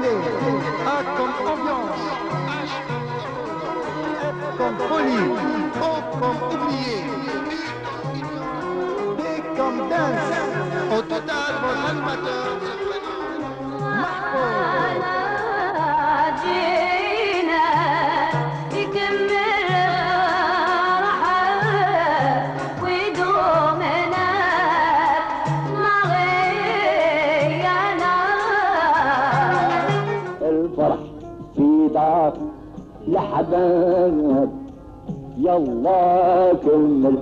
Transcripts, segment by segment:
stylé, A comme ambiance, F comme folie, O comme oublié, D comme danse. Au total, votre animateur, Mahfouz. الفرح في دار لحباب يلا كمل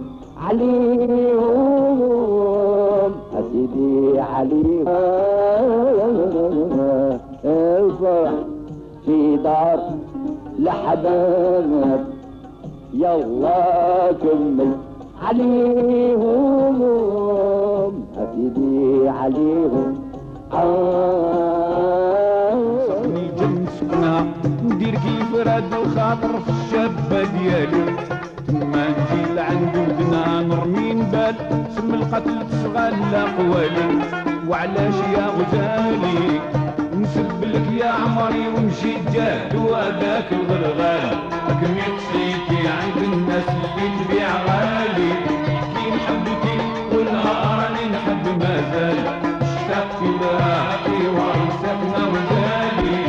عليهم أسيدي عليهم الفرح في دار لحباب يلا كمل عليهم أسيدي عليهم صفني الجن سكنة ندير كيف راد الخاطر في الشابة ديالي تما نجي لعند ودنا نرمي نبال سم القتل تشغل قوالي وعلاش يا غزالي نسب لك يا عمري ونمشي جاد وهذاك الغرغال لكن يكفيكي عند الناس اللي تبيع غالي كي نحبكي والنهار راني نحب مازال اشتقت لها في ورثتنا وزالي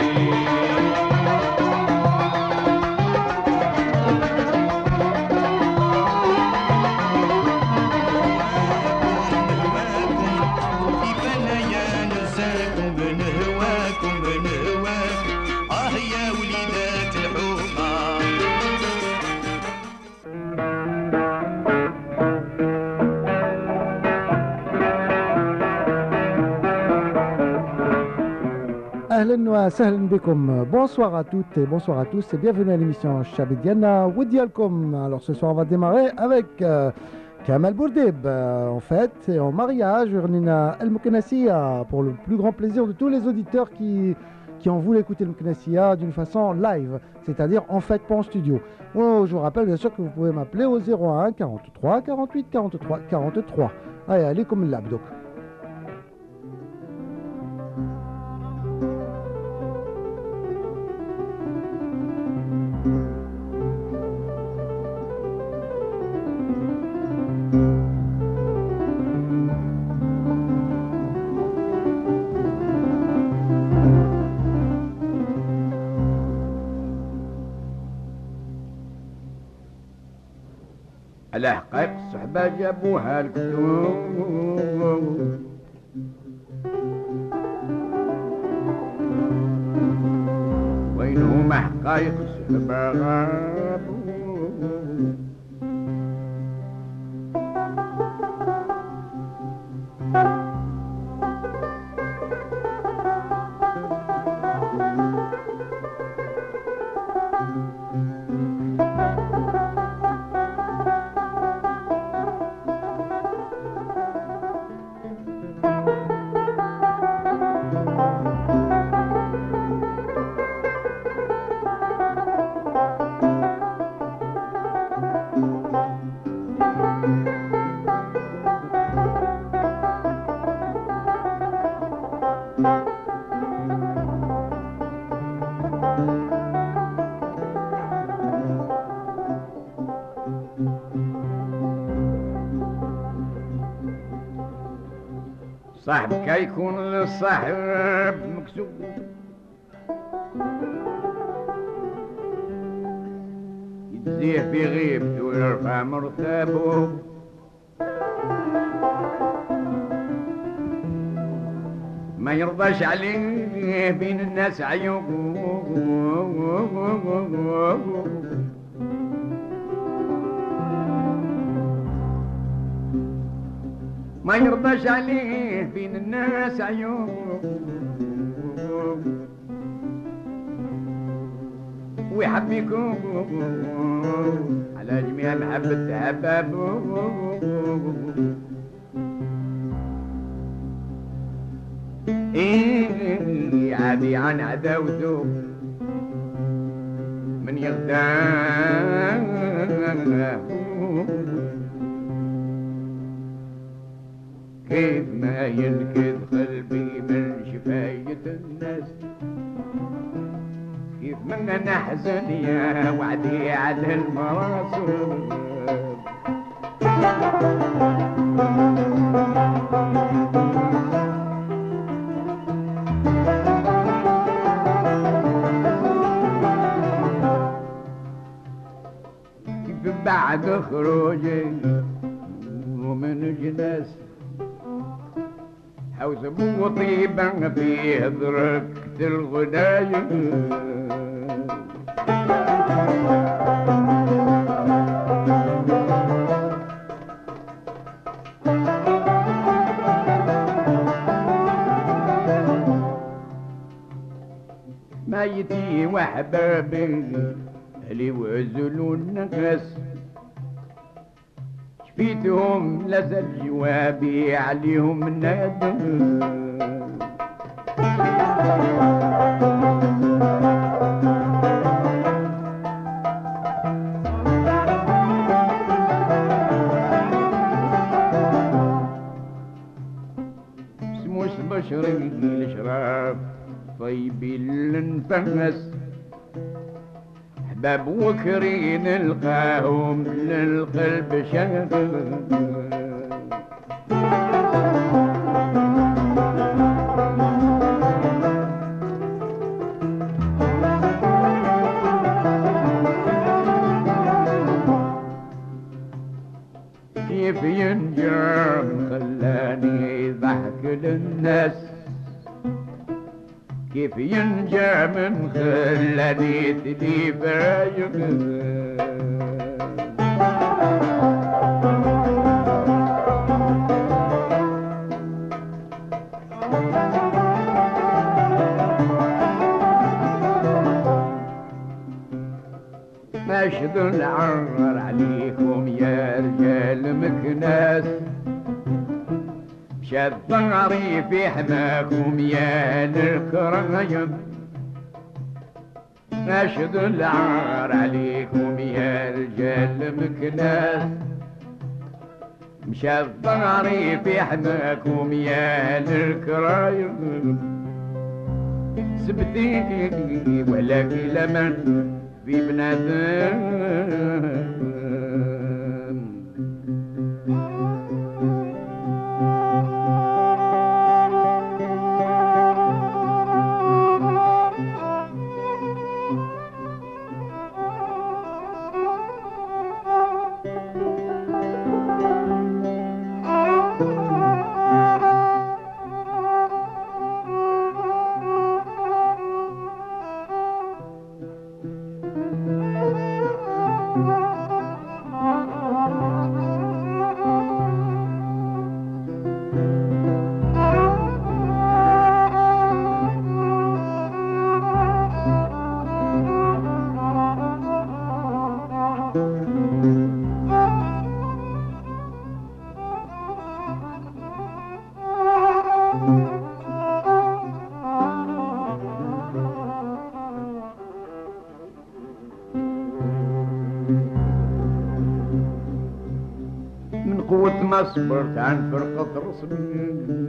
Bonsoir à toutes et bonsoir à tous et bienvenue à l'émission Chabidiana Wodialcom. Alors ce soir on va démarrer avec Kamal Bourdeb en fête et en mariage Urnina El Moukenassia pour le plus grand plaisir de tous les auditeurs qui ont voulu écouter le Moukenassia d'une façon live, c'est-à-dire en fête pas en studio. Oh, je vous rappelle bien sûr que vous pouvez m'appeler au 01 43 48 43 43. Allez comme l'abdo. على حقائق الصحبة جابوها الكتب وينهم حقائق الصحبة غابوا صاحبك يكون للصاحب مكسوب يجزيه في غيبته ويرفع مرتبه ما يرضاش عليه بين الناس عيوب ما يرضاش عليه بين الناس عيوب ويحب يكون على جميع محبة حباب إيه عادي عن عداوته من يغداه كيف ما ينكد قلبي من شفاية الناس ان نحزن يا وعدي على المراسم كيف بعد خروجي ومن جناس حوس ابو طيبة فيه دركت الغنايم ميتي وحبابي اللي وزلوا الناس شفيتهم لزل جوابي عليهم نادم سموش بشري الشراب طيبي للنفس احباب وكري نلقاهم للقلب شغف كيف ينجم خلاني ضحك للناس كيف ينجى من خلاني تديب عيون ماشد العرر عليكم يا رجال مكناس شاد ظهري في حماكم يا الكرايم ناشد العار عليكم يا رجال مكناس مشاد ظهري في حماكم يا الكرايم سبتيني ولكن لمن في بنادم قوة ما صبرت عن فرقة رسمي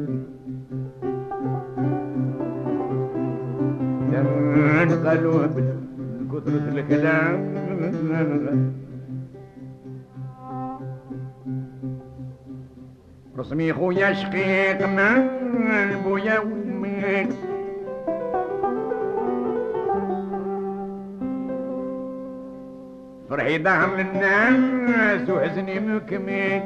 انقلوا بكثرة الكلام رسمي خويا شقيق من بويا وامي فرحي ظهر للناس وحزني مكمل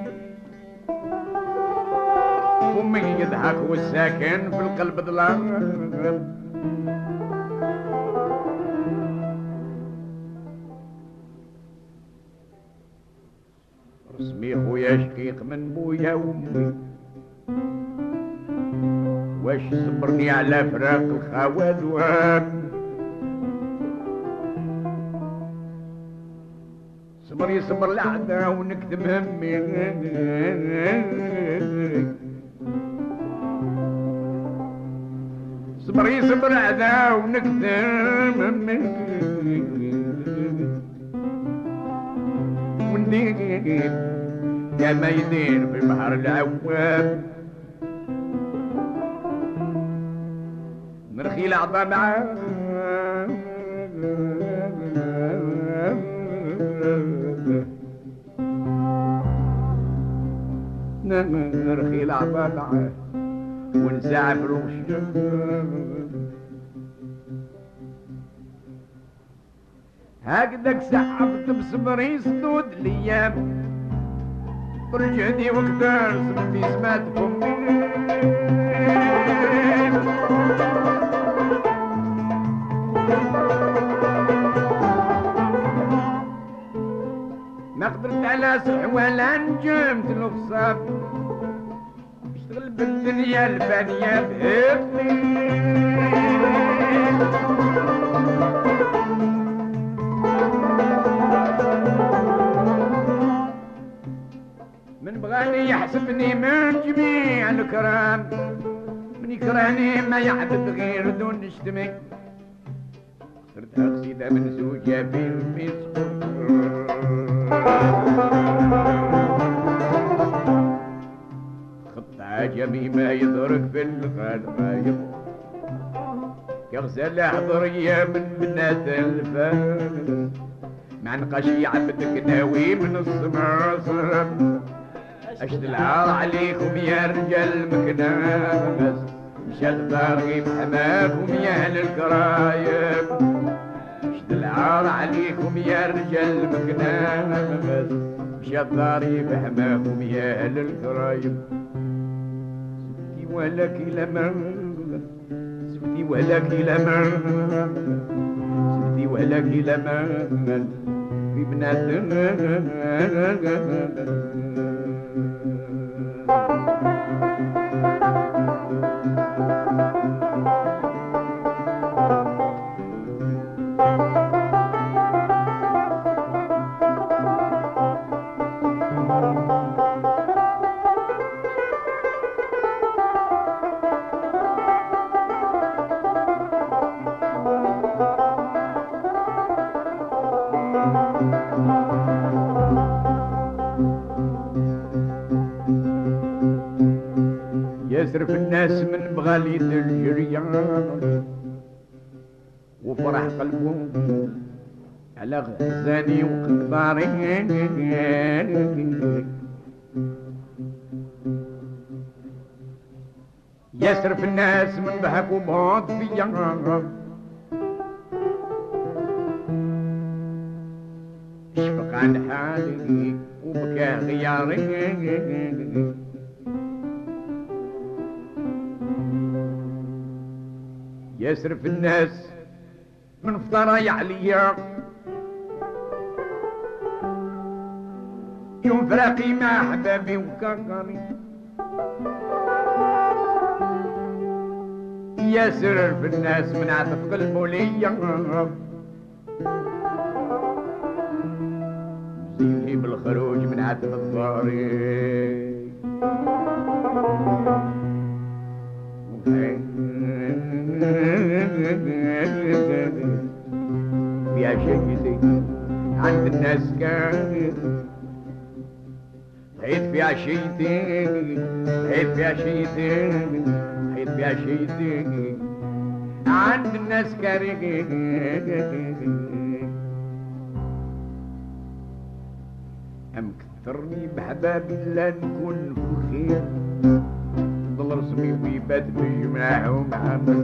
أمي يضحك والساكن في القلب ظلام رسمي خويا شقيق من بويا وامي واش صبرني على فراق الخوال صبر يصبر العدا ونكتب همي صبر يصبر العدا ونكتب همي وندير يا ما يدير في بحر العوام نرخي العظام معاه نرخي العبالعة ونزعفر وشجر هكذاك سحبت بصبري صدود الايام برجعتي وقدر سمتي سمات فمي ما قدرت على صح ولا نجمت الخصاب اشتغل بالدنيا الفانية بهبني من بغاني يحسبني من جميع الكرام من يكرهني ما يعبد غير دون نشتمي صرت أقصد من زوجة بالمسكر خط عجمي ما يضرك بالغالب كغزل حضرية من بنات الفارس مع نقاش يعبدك ناوي من السماء اشد العار عليكم يا رجال مكناس مشى الضاري بحماكم يا اهل الكرايم اشد العار عليكم يا رجال مكناس مشى الضاري بحماكم يا اهل الكرايم سبتي ولك لمن سبتي ولك لمن سبتي ولك لمن في بنات يسرف الناس من بغاليد الجريان وفرح قلبهم على غزاني وقداري يسرف الناس من بهك وبعض فيا اشفق عن حالي وبكى غياري يسرف الناس من فطرايا عليا يوم فراقي مع احبابي وكرمي يسرف الناس من عطف قلبه ليا زيني بالخروج من عتب الضاري يا شيخي عند الناس كان حيث في عشيتي حيث في عشيتي حيث في عشيتي عند الناس كان أم كثرني بحبابي لا نكون في خير ضل رسمي ويبات بجمعهم عمل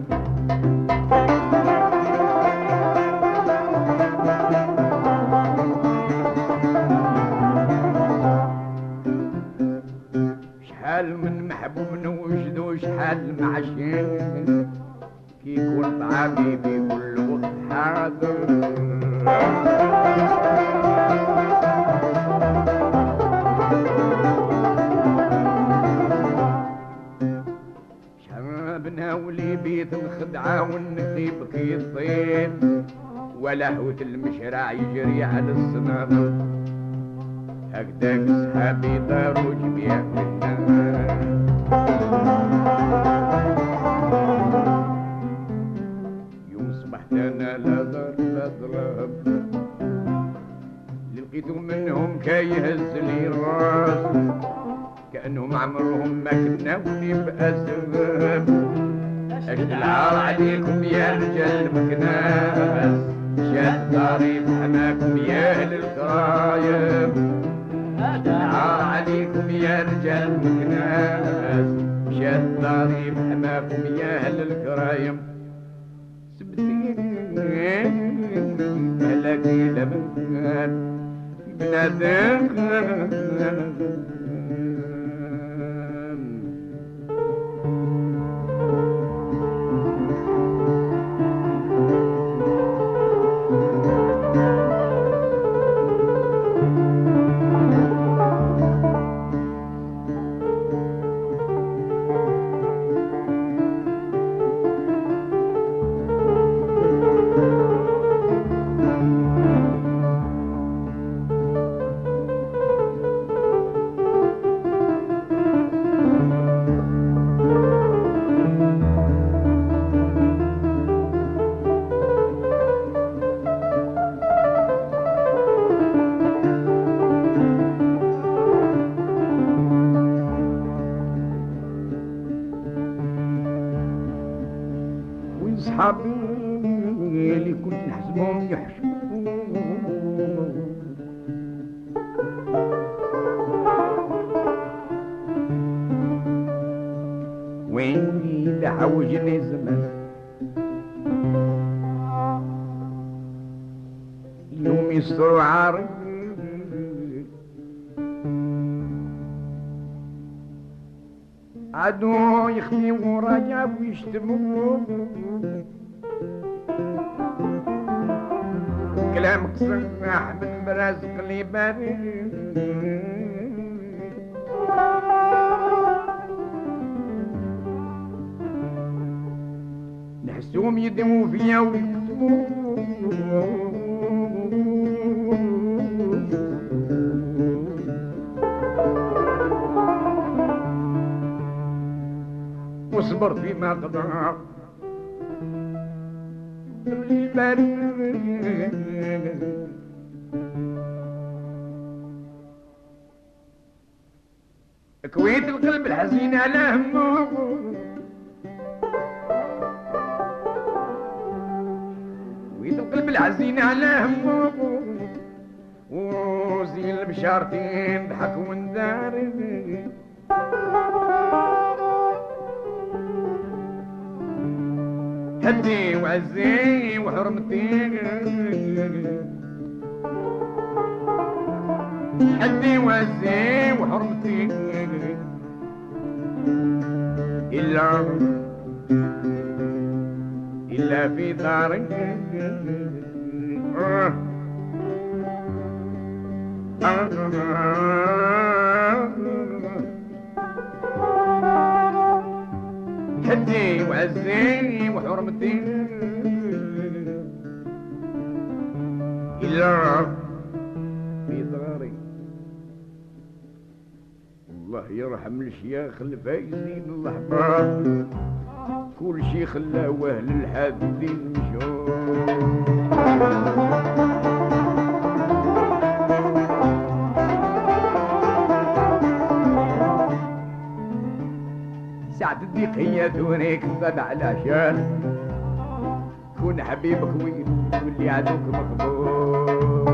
شحال من محبوب نوجدو شحال معشين كي يكون طعامي في كل وقت حاضر شربنا ولي بيت الخدعة والنقيب كي الطين ولهوة المشرع يجري على الصنادر هكذاك صحابي داروا جميع منا يوم صبحت انا لا ضرب لا ضرب لقيت منهم كي يهز لي الراس كأنهم عمرهم ما كناوني بأسباب أشد العار عليكم يا رجال مكناس شاد داري بحماكم يا أهل الكرايم أشد العار عليكم يا رجال مكناس داري بحماكم يا أهل الكرايم سبتين ملكي لبنان بنادم صحابي اللي كنت نحسبهم يحشمون وين إذا حوجني الزمان اليوم يستروا عاري عدو يخفي ورايا ويشتموا كلامك صراح من مرازق اللي باري نحسوهم يدموا فيا ويكتبوا واصبر فيما قضى كويت القلب الحزين على همه كويت القلب الحزين على همه وزين البشارتين ضحك وندار هدي وعزي وحرمتي هدي وعزي وحرمتي إلا في داري حدي وعزي وحرمتي إلا في داري الله يرحم الشياخ الفايزين الأحباب كل شي خلاه أهل الحافظين مشوا سعد الضيق هي دونيك تبع العشان كون حبيبك وين واللي عدوك مقبول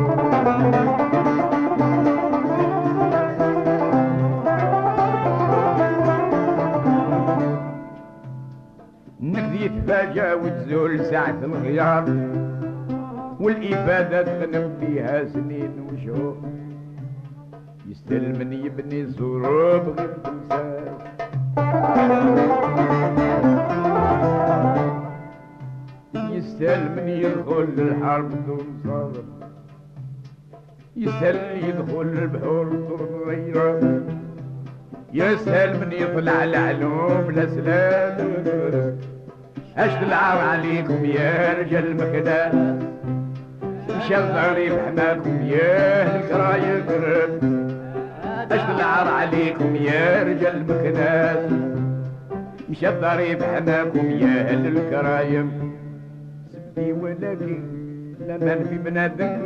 نقدي يتفاجأ وتزول ساعة الغيار والإفادة تخدم فيها سنين وشهور يستلمن يبني الزروب غير تمثال يستاهل من يدخل الحرب دون صبر يستاهل يدخل البحور دون غيره يستاهل من يطلع العلوم الأسلام أشد العار عليكم يا رجال مكدان مشى الضريب حماكم يا أهل الكرايم أشد العار عليكم يا رجال مكدان مشى الضريب حماكم يا أهل الكرايم سبتي ولكن لمن في بنادم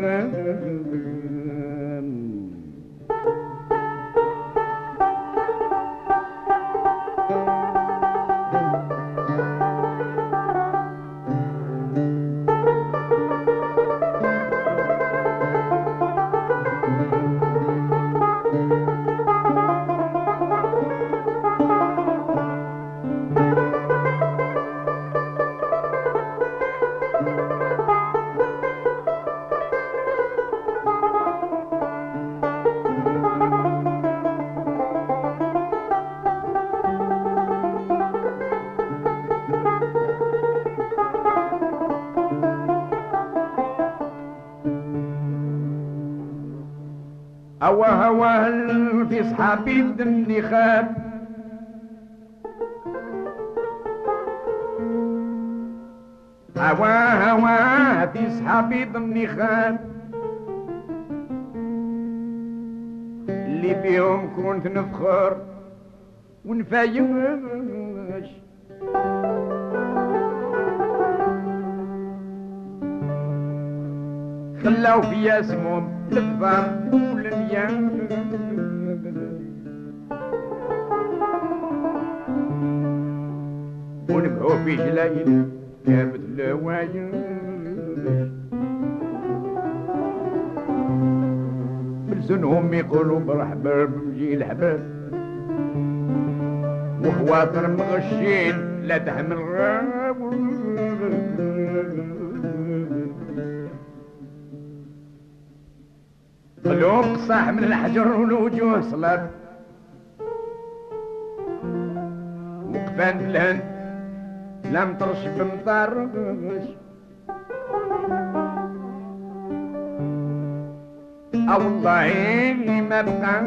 هوا في صحابي النخاب هوا في صحابي النخاب اللي بيهم كنت نفخر ونفايش خلاو فيا اسمهم الكبار والنيام ونبعو في جلايل كابت الهوايل بلسنهم يقولوا مرحبا بمجي الحباب وخواطر مغشين لا تحمل غاب قلوب صاح من الحجر والوجوه صلاة وقفان بالهند لم ترش بمطرش او والله ما بقى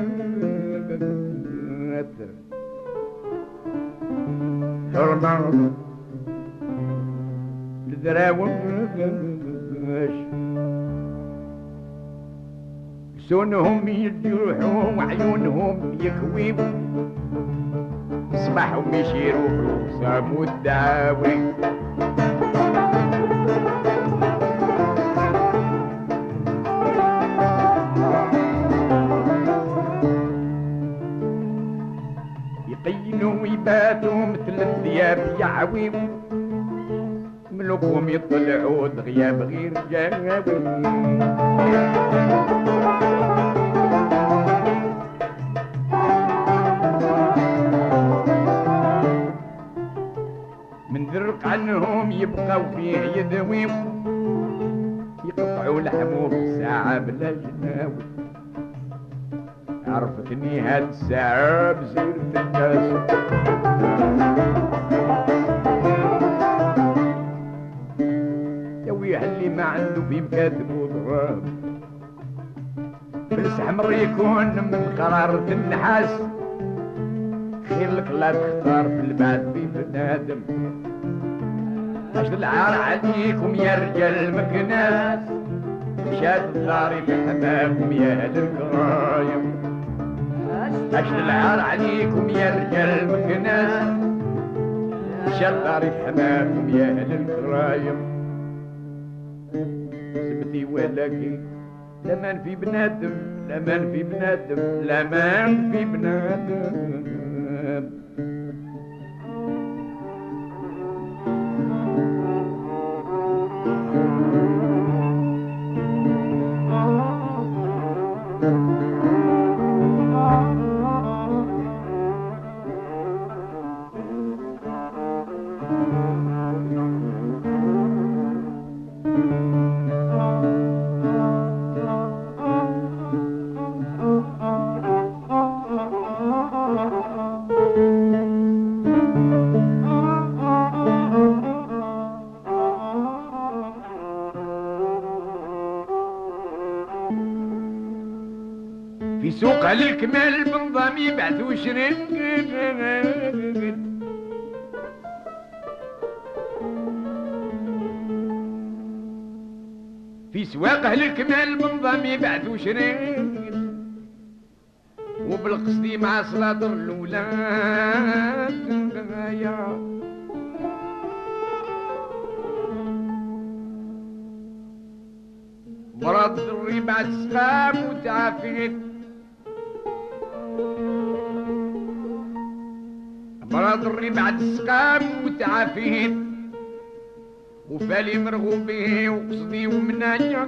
حرمة لذراوش سونهم يجرحوا وعيونهم يكويب صباحهم يشيروا بروسهم والدعاوي يقيلوا ويباتوا مثل الثياب يعويم ملوكهم يطلعوا غياب غير جاوي من ذرق عنهم يبقوا فيه يذويم يقطعوا لحمه بساعة بلا جناوي عرفتني هاد الساعة بزيرة الناس يا ويح اللي ما عنده في مكاتب وضراب فلس حمر يكون من قرارة النحاس خير لك لا تختار في البعد في بنادم اش العار عليكم يا رجال مكناس شاد الداري بحماكم يا اهل الكرايم اش العار عليكم يا رجال مكناس شاد الداري بحماكم يا اهل الكرايم سبتي ولكن لمن في بنادم لمن في بنادم لمن في بنادم في سوق على الكمال بنظام يبعثوا شرين في سواق اهل الكمال بنظام يبعثوا شرين وبالقصدي مع صلاة الأولاد مرض الربع تسقام وتعافيت مرض الربع تسقام وتعافيت وفالي مرغوب به وقصدي ومنايا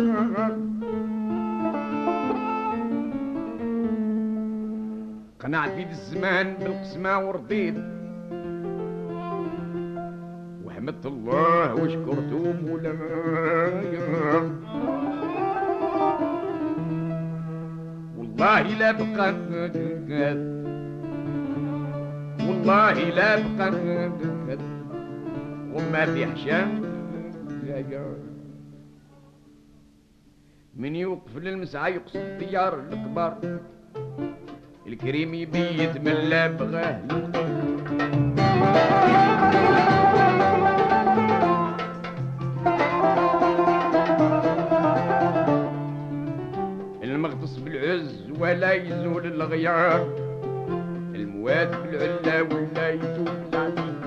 قنعت في الزمان بالقسمة ورضيت وحمدت الله وشكرته مولاي والله لا بقى والله لا بقى وما في حشام من يوقف للمسعى يقصد الديار الكبار الكريم يبيت من لا بغاه المغتص بالعز ولا يزول الغيار المواد بالعلا ولا يزول العبيد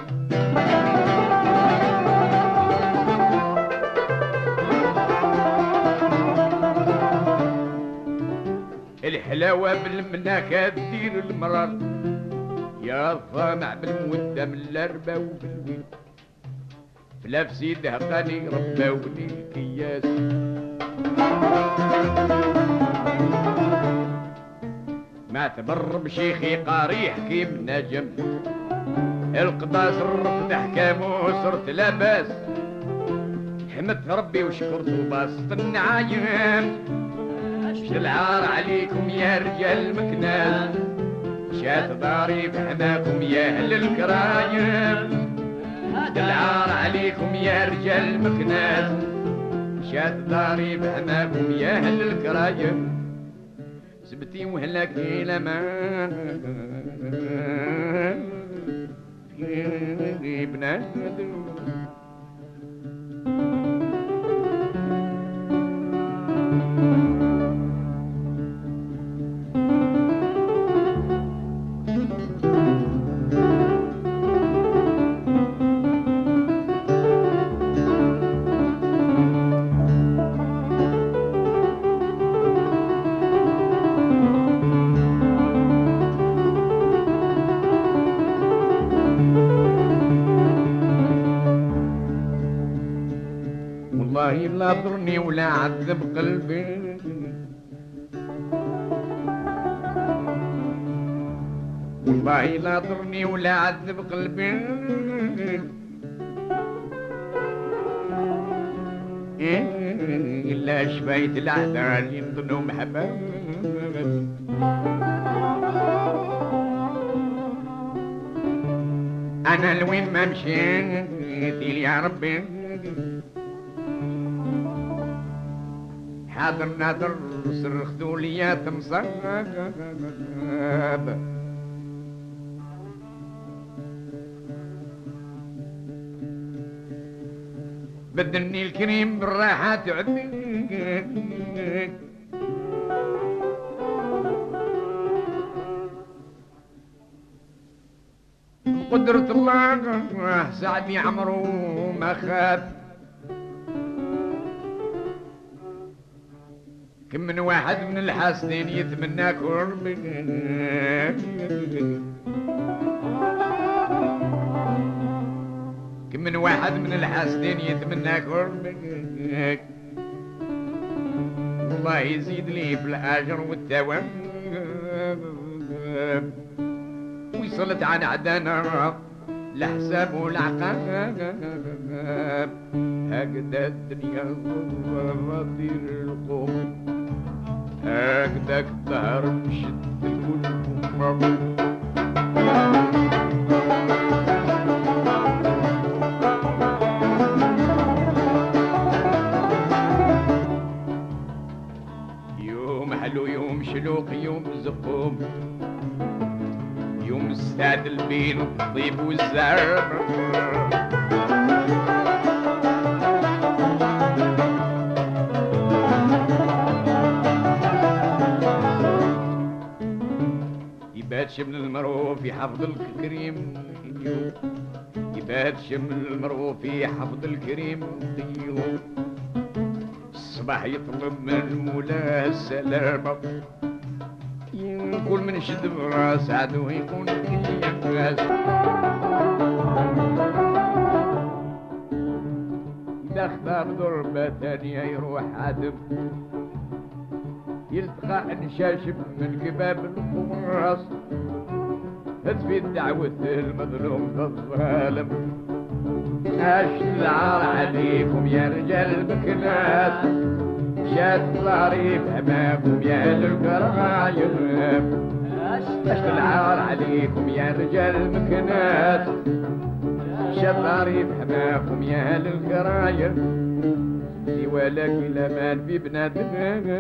الحلاوة بالمناكة تدير المرار يا الطامع بالمودة من الأربة وبالويل فلاف سيده قاني رباوني الكياس ما تبر بشيخي قاري حكيم نجم القضاء صرف احكامه صرت لاباس حمدت ربي وشكرت وباسط النعايم شد العار عليكم يا رجال مكناس شات ضاري بحماكم يا اهل الكرايم شد العار عليكم يا رجال مكناس شات ضاري بحماكم يا اهل الكرايم سبتي وهلاك لما بنادم والله لا ضرني ولا عذب قلبي والله لا ضرني ولا عذب قلبي إلا شبيت الأعداء ينظنوا محبا أنا لوين ما مشيت يا ربي حاضر نادر صرختوا لي يا تمصاب بدلني الكريم بالراحة تعدي قدرة الله سعدني عمرو ما خاف كم من واحد من الحاسدين يتمنى قربي كم من واحد من الحاسدين يتمنى قربي الله يزيد لي بالأجر والثواب ويصلت عن عدانا لحساب والعقاب هكذا الدنيا وطير القوم هكذاك الدهر بشد الكل يوم حلو يوم شلوق يوم زقوم يوم استاد البين والطيب والزرب يبات شمل المرو في حفظ الكريم يبات شمل المرو في حفظ الكريم الصباح يطلب من المولى السلامة كل من شد براس عدو يكون ينقاس إذا اختار ضربة ثانية يروح عدم يلتقى انشاشب من كباب القراص تثبت دعوة المظلوم الظالم اش العار عليكم يا رجال بكناس شاد ظهري بأمامكم يا للقرايم اش العار عليكم يا رجال مكناس شاد ظهري بأمامكم يا للقرايم ولكن لا في بنادم.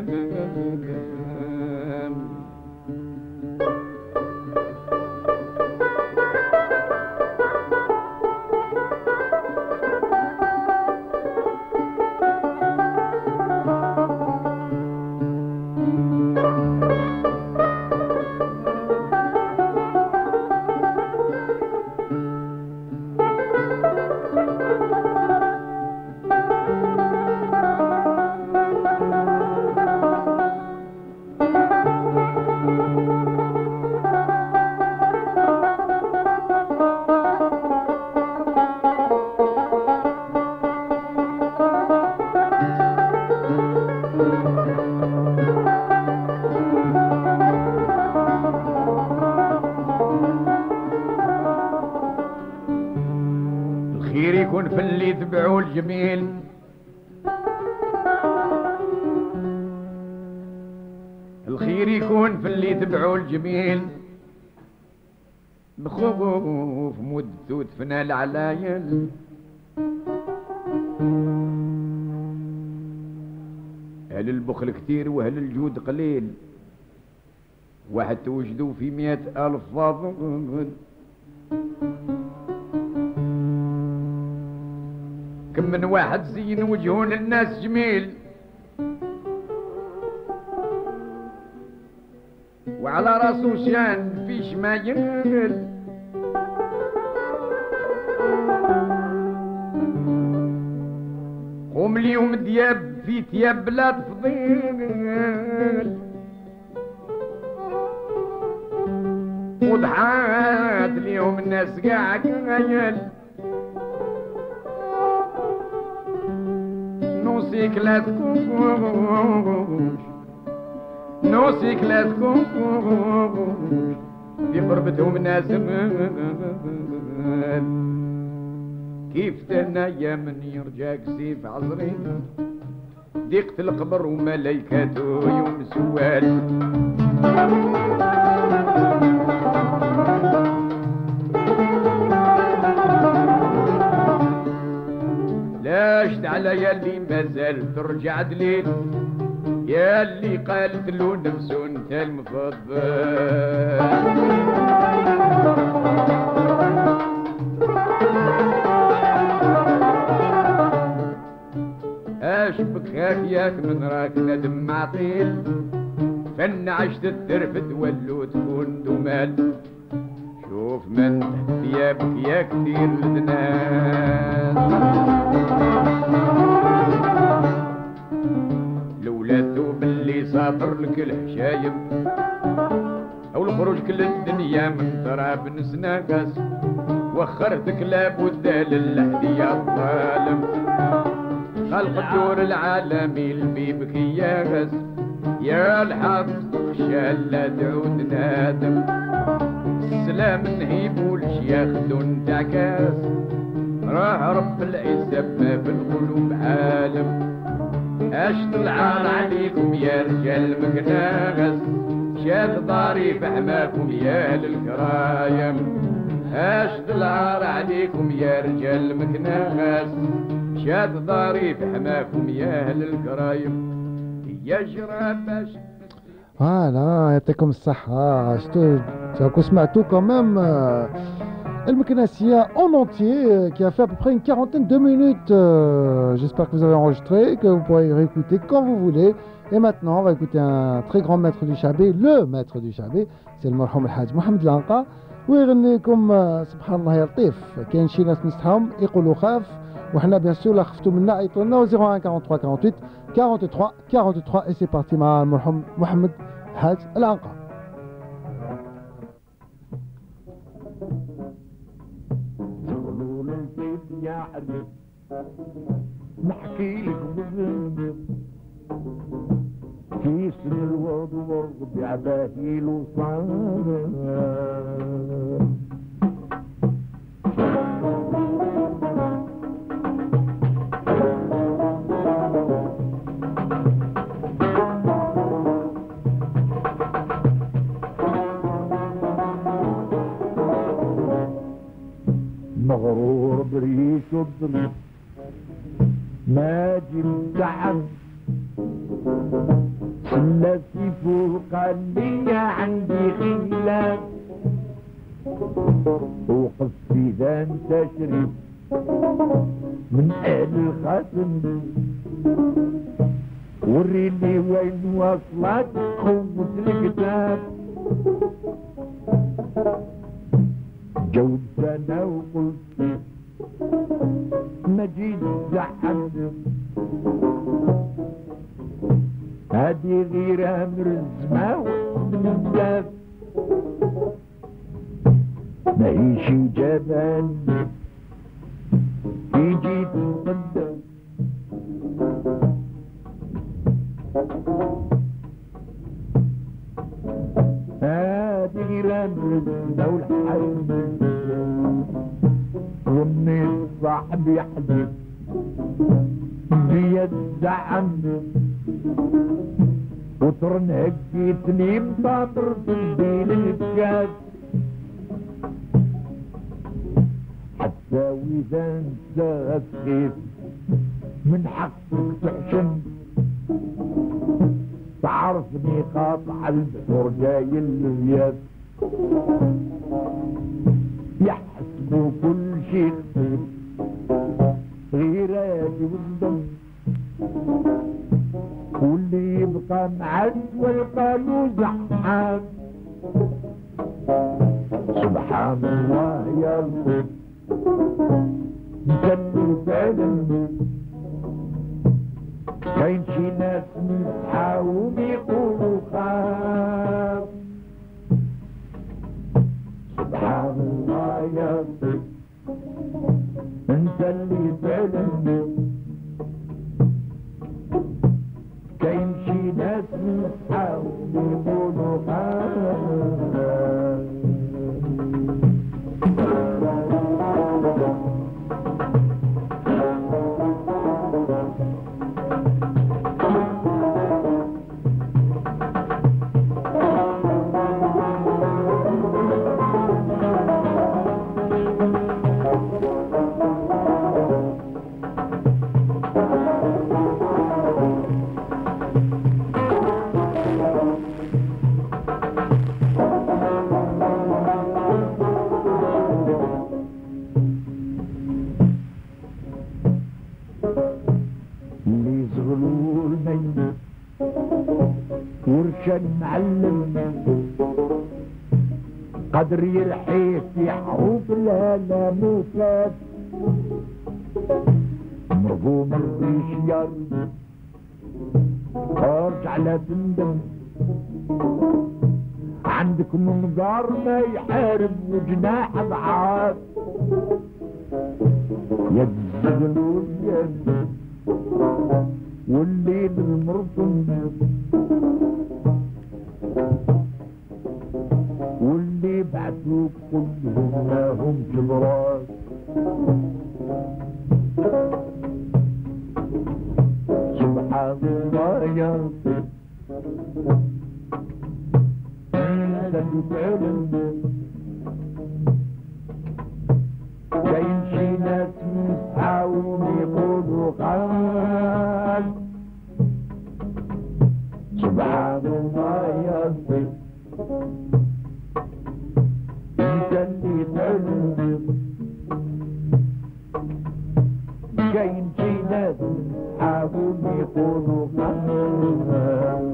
الخير يكون في اللي يتبعوا الجميل، الخير يكون في اللي يتبعوا الجميل، بخوف مدته تفنى العلايل. أهل البخل كتير وأهل الجود قليل، واحد توجدوا في 100,000 فاضل. كم من واحد زين وجهه للناس جميل، وعلى راسو شان فيش ما ينقل. قوم اليوم دياب في ثياب بلا تفضيل، وضحات اليوم الناس قاع قايل. نوصيك لا تكونش، نوصيك لا تكونش في قربتهم ناس. كيف تنايا من يرجاك سيف عصري، ضيقة القبر وملايكاته يوم سوال. لاش على ياللي مازال ترجع دليل، ياللي قالت له نفسه انت المفضل. اش بكاك ياك من راك ندم معطيل، فن عشت الترفد ولو تكون دمال. شوف من تحت ثيابك يا كثير البنات، لولادو باللي ساطر لك الحشايم، او الخروج كل الدنيا من تراب نسناقص. وخرتك لابد للحدية الظالم، خلق الدور العالمي البيبك يا غز. يا الحظ تخشى لا تعود نادم، السلام نهيب والشيخ دون تعكاس. راه رب العزة ما في القلوب عالم. اشت العار عليكم يا رجال مكناغس، شاد ضاري فحماكم يا للكرايم. اشت العار عليكم يا رجال مكناغس، شاد ضاري فحماكم يا للكرايم. يا جراب باش فوالا يعطيكم الصحة. راكم سمعتوا كومام المكناسية en entier qui a fait à peu près une quarantaine de minutes. J'espère que vous avez enregistré, que vous pourrez réécouter quand vous voulez. Et maintenant on va écouter un très grand maître du Chabé, le maître du Chabé, c'est le مرحوم الحاج محمد العنقا، ويغني لكم سبحان الله يا لطيف. كاين شي ناس نستحهم يقولوا خاف، وحنا بيان سور لا خفتوا منا عيطوا لنا 01 43 48 43 43. et c'est parti مع المرحوم محمد الحاج العنقا. يا حبيب نحكي لك بالذنب، كيس الورد ورد بعباهيل وصار. مغرور بريش الظلم ما جبت تعب سلاسي فوق اللي عندي خلاف وقف في ذان تشريف من اهل الخاتم وريني وين وصلت قوة الكتاب جاوبت انا وقلت ما جيت زعلت هادي غيرها مرزمة وبالباب ماهيش جبان يجي تقدم هادي غيرها مرزمة والحلم ظنيت صاحبي حديث بيد زعم وطرن هكيتني مطاطر بين الكاس حتى وإذا انت تخيف من حقك تحشم تعرفني قاطع البحور جاي الغياب يحسبوا كل شيء خفيف غيراتي والدم واللي يبقى معد والقالوا زحام سبحان الله يا رب انت اللي تعلم كاين شي ناس مسحاهم يقولوا خاف سبحان الله يا رب انت اللي تعلم كاين شي ناس مسحاهم يقولوا خاف المعلم قدر يلحي في حروف الهلا موفات مرقوم الريش يا ارجع لا تندم عندك منقار ما يحارب وجناح ضعاف يد الزغلول يد والليل المرطم واللي بعثوك كلهم ما هم جبرات سبحان الله يا رب انت تتعلم كاين شي ناس مسحاهم يقولوا خال سبحان الله يا رب انت اللي تعلم كاين شي ناس مسحاهم يقولوا خال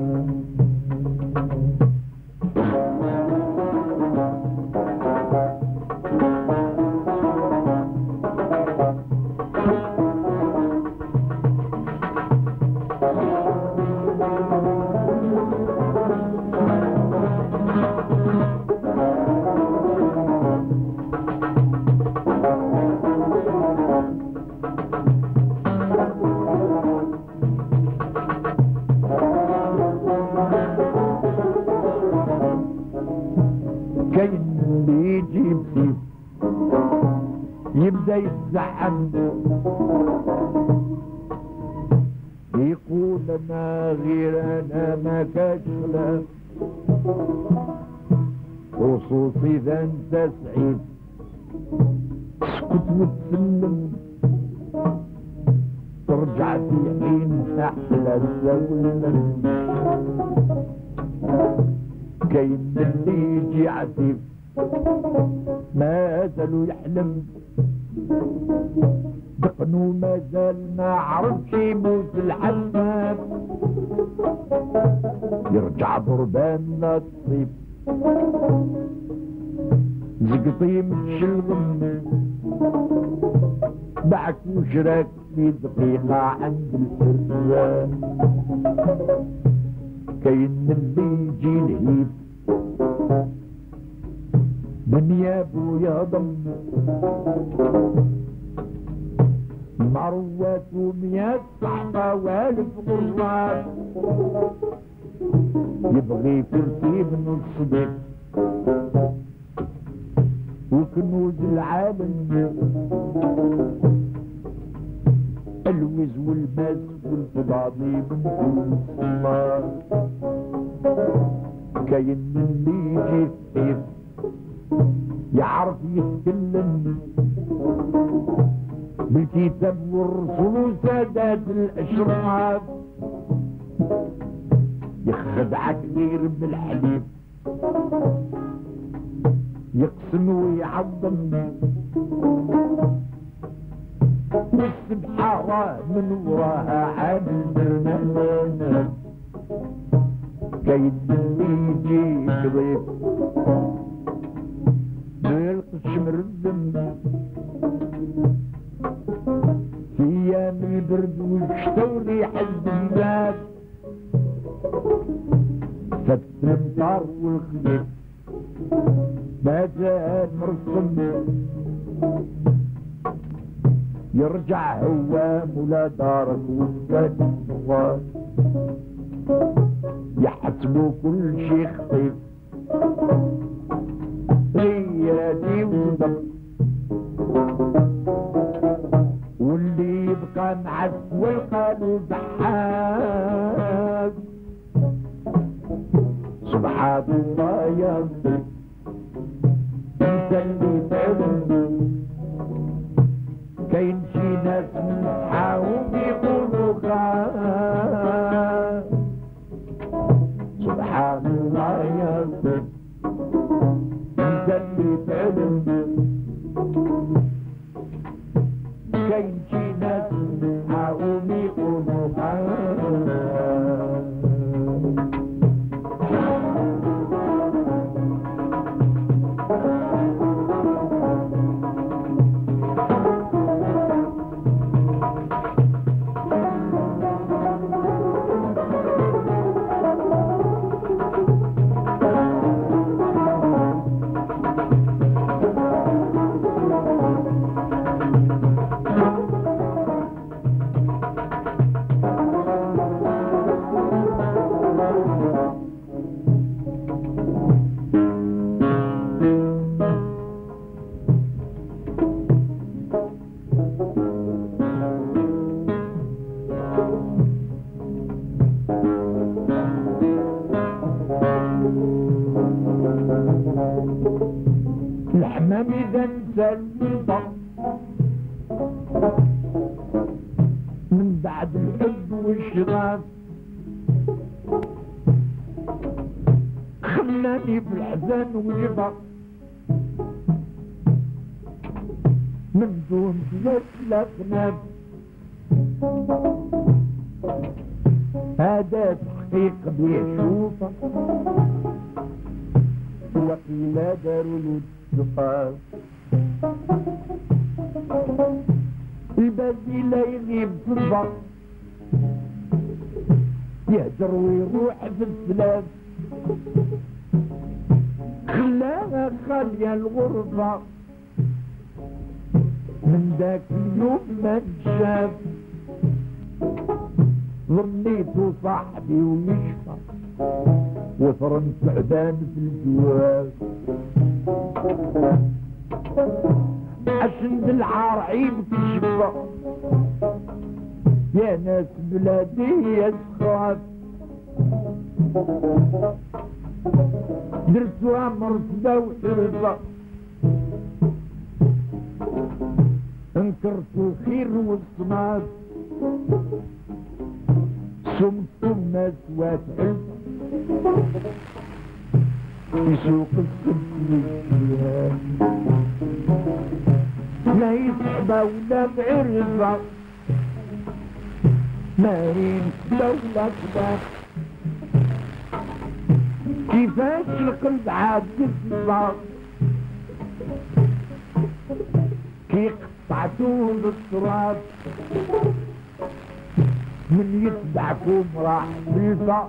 يبدأ يتزعم يقول انا غير انا ما كاش خلاف خصوصي اذا انت سعيد اسكت وتسلم ترد يرجع في حين أحلى الزمن كاين اللي يجي عتيب ما زالوا يحلم دقنو ما زال ما عرفش يموت الحساب يرجع ضربان الطيب زقطي متشلغم باعك وشراك في دقيقة عند الفرزان كاين اللي يجي الهيب دنيا بويا ضم مروات وميات صحبة والف غرات يبغي كرسي من الصديق وكنوز العالم الوز والماس والفضاضي من كل الصمار كاين اللي يجي فيه يعرف يتكلم بالكتاب والرسول وسادات الاشراف يخدعك غير بالحليب يقسم ويعظم والسبحة راه من وراها عاد البرنامج كاين اللي يجي كضيف ما يلقش مردم في ايام البرد والشتا وريح الزناد فتت المطار والخليل ما زال مرسم يرجع هوام ولا دار وكاد الصغار يحسبوا كل شي خطيب ريادي ودم واللي يبقى معسوى القالوا ضحاك سبحان الله يا ربي انت اللي تعلم كاين شي ناس نصحاهم يقولوا خاف سبحان الله يا ربي انت اللي تعلم كاين شي ناس نصحاهم يقولوا خاف الحمام إذا نسلطة من بعد الحب والشغاف خلاني بالحزن وجبر من دون ثلاث خناف هذا تحقيق بيشوفه وقيل داروا الاتفاق البادي لا يغيب في البر يهجر ويروح في الثلاث خلاها خالية الغرفة من ذاك اليوم ما نشاف ظنيته صاحبي ويشفى وصرن تعبان في الجواب عشان بالعار عيب تشفى يا ناس بلادي يا سخاف درتوها مرتبة وحرفة انكرت الخير والصناف سمتم ناس واتعب في سوق السبت لا يسحبه ولا بعرفه مارين دولة كبار كيفاش القلب عاد يصبر كي قطعتوه بالتراب من يتبعكم راح بالفا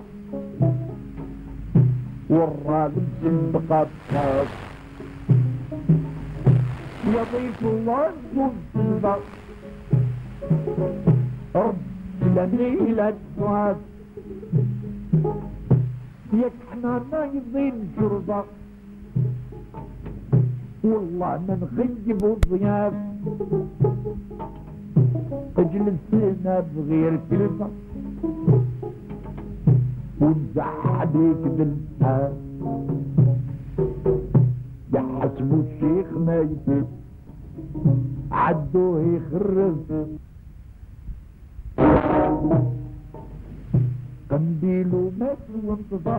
والراجل سبقى بخاف يضيف الله الصبر رب لميل التراب ياك حنا نايضين شربة والله ما نخيبوا الضياف اجلس لنا بغير كلمة ونزح عليك بالحال يحسبوا الشيخ ما يفيد عدوه يخرب قنديله مات وانطفى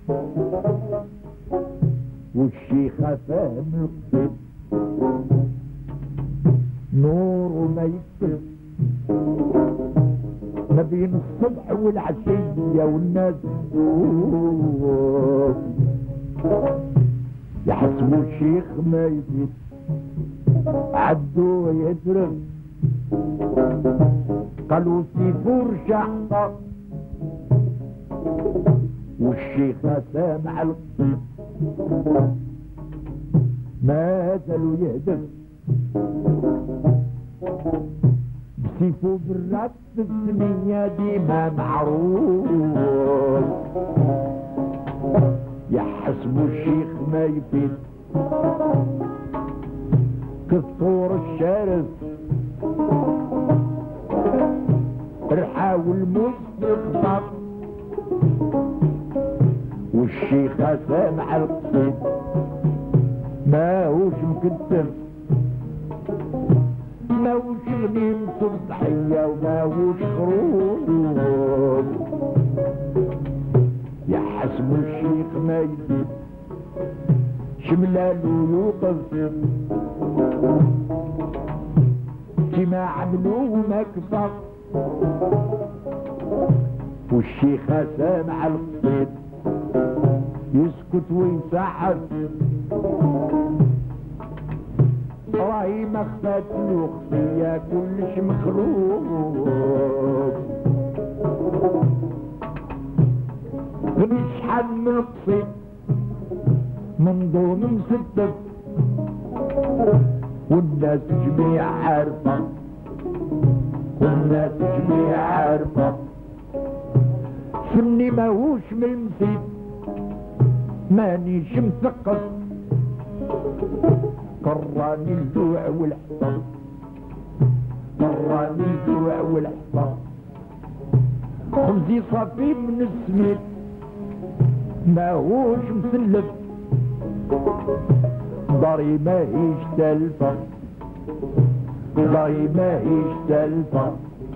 والشيخة فاهم القصيد نور ما يكتب ما بين الصبح والعشية والناس يحسبوا الشيخ ما يفيد عدوه يدرب قالوا سيفور شحطة والشيخة سامع القصيد ما زالوا يهدف بسيفو بالرد السنية ديما معروف يحسبوا الشيخ ما يفيد كالطور الشارس رحاول مستقبل والشيخة سامع القصيد ما هوش مكتب ما هوش غنيم صبحية وما هوش خروج يحسبوا الشيخ ما يزيد شملالو يوقف كما عملوه ما كفر والشيخة سامع القصيد يسكت ويسعد راهي ما خفات له خفية كلش مخلوق غني شحال من القصيد من دون مستف والناس جميع عارفة والناس جميع عارفة فني ماهوش من المسيد مانيش مثقف قراني الجوع والحصر قراني الجوع والحصر خبزي صافي من السميد ماهوش مسلف داري ماهيش تلفة داري ماهيش تلفة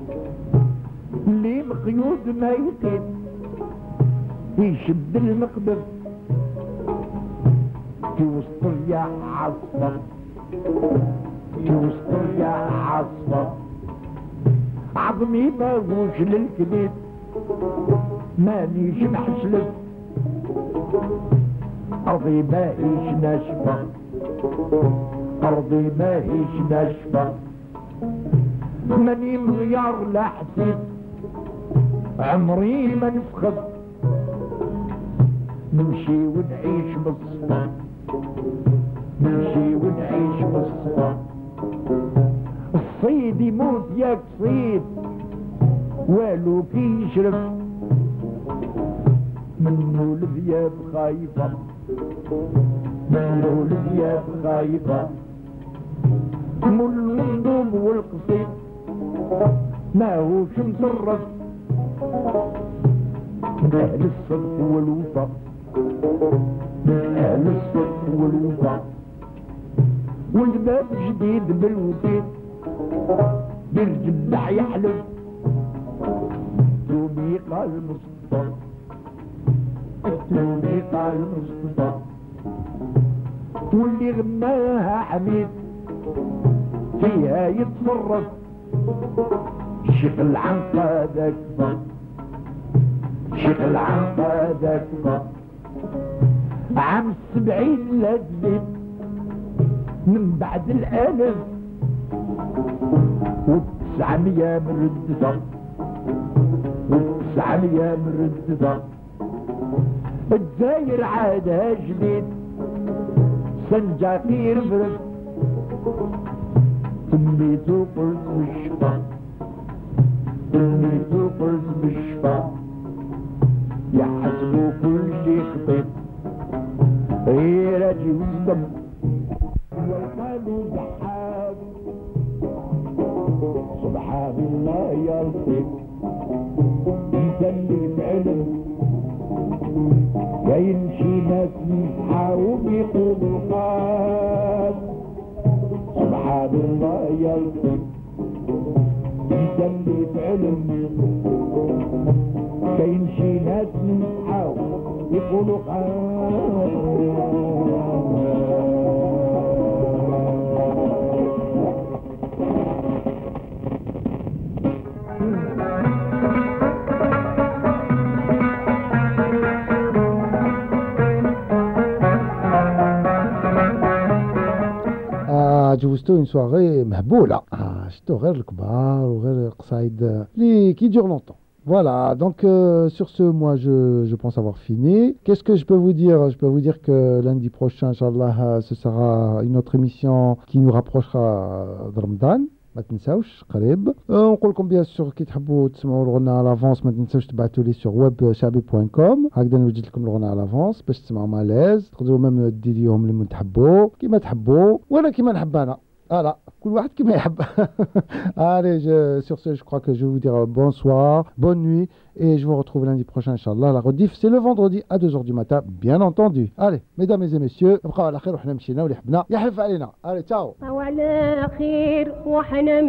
اللي مقيود ما يقيد يشد المقدر في وسط الرياح عصفر في وسط الرياح عصفر عظمي ماهوش للكبيد مانيش محسلف أرضي ماهيش ناشفة أرضي ماهيش ناشفة ماني مغيار لا حسيت عمري ما نفخد نمشي ونعيش بالصفا نمشي ونعيش بالصفا الصيد يموت ياك صيد والو كي يشرف منو الذياب خايفة منو الذياب خايفة مو المنظوم والقصيد ماهوش مطرف من أهل الصدق والوفا من أهل الصدق والوفا والباب جديد بالوفيد بالجدع يحلف التومي قال مصطفى التومي قال مصطفى واللي غناها حميد فيها يتصرف شيخ العنقاد اكبر شيخ العنقاد اكبر عام 70 لدلت من بعد 1000 و900 مرددة و900 مرددة الداير عادها جديد سنجاقير برد سميتو قلت بالشفا سميتو قلت بالشفا يحسبو كل شي خطيط غير اجي وزدم والقالوا ضحاك سبحان الله يا لطيف انت اللي بعلم كاين شي ناس يصحاو بيقولوا قال سبحان الله يا لطيف انت اللي بعلم كاين شي ناس يصحاو يقولوا قال جوزتو une soirée مهبولة شتو غير الكبار وغير القصايد اللي qui dure longtemps. Voilà, donc sur ce, moi je pense avoir fini. Qu'est-ce que je peux vous dire? Je peux vous dire que lundi prochain, Inch'Allah, ce sera une autre émission qui nous rapprochera de Ramadan. ما تنساوش قريب نقول لكم بيان سور كي تحبوا تسمعوا الغنى على لافونس ما تنساوش تبعثوا لي سور ويب شعبي.com هكذا نوجد لكم الغنى على لافونس باش تسمعوا مالاز تقدروا ميم ديريهم اللي تحبوا كيما تحبوا ولا كيما نحب انا لا كل واحد كيما يحب. Allez, sur ce, je crois que je vais vous dire bonsoir, bonne nuit et je vous retrouve lundi prochain, Inch'Allah. La rediff, c'est le vendredi à 2h du matin, bien entendu. Allez, mesdames et messieurs, نبقاو على خير وحنا مشينا واللي حبنا يحلف علينا. Allez, ciao. بقاو على خير وحنا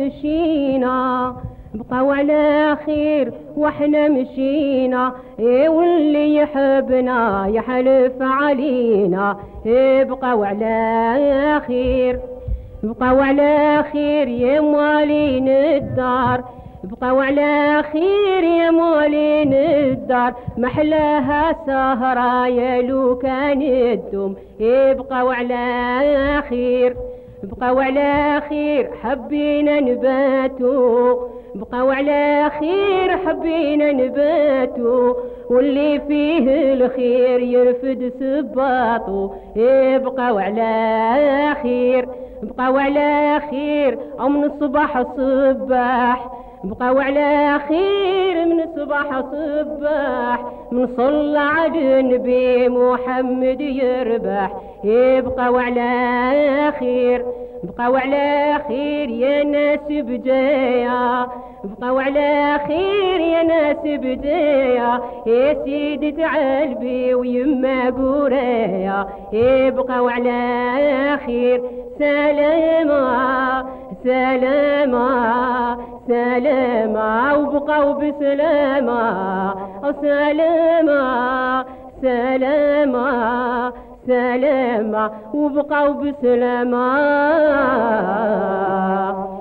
مشينا بقاو على خير وحنا مشينا واللي يحبنا يحلف علينا بقاو على خير بقاو على خير يا موالين الدار بقاو على خير يا موالين الدار محلاها سهرة يا لو كان الدم بقاو على خير بقاو على خير حبينا نباتو بقاو على خير حبينا نباتو واللي فيه الخير يرفد سباطو بقاو على خير بقاو على خير او من الصباح صباح بقاو على خير من الصباح صباح من صلى على النبي محمد يربح بقاو على خير بقاو على خير يا ناس بجايا بقاو على خير يا ناس بدايا يا سيدي تعالبي ويما قرايا بقاو على خير سلامة سلامة سلامة وبقاو بسلامة سلامة سلامة سلامة وبقاو بسلامة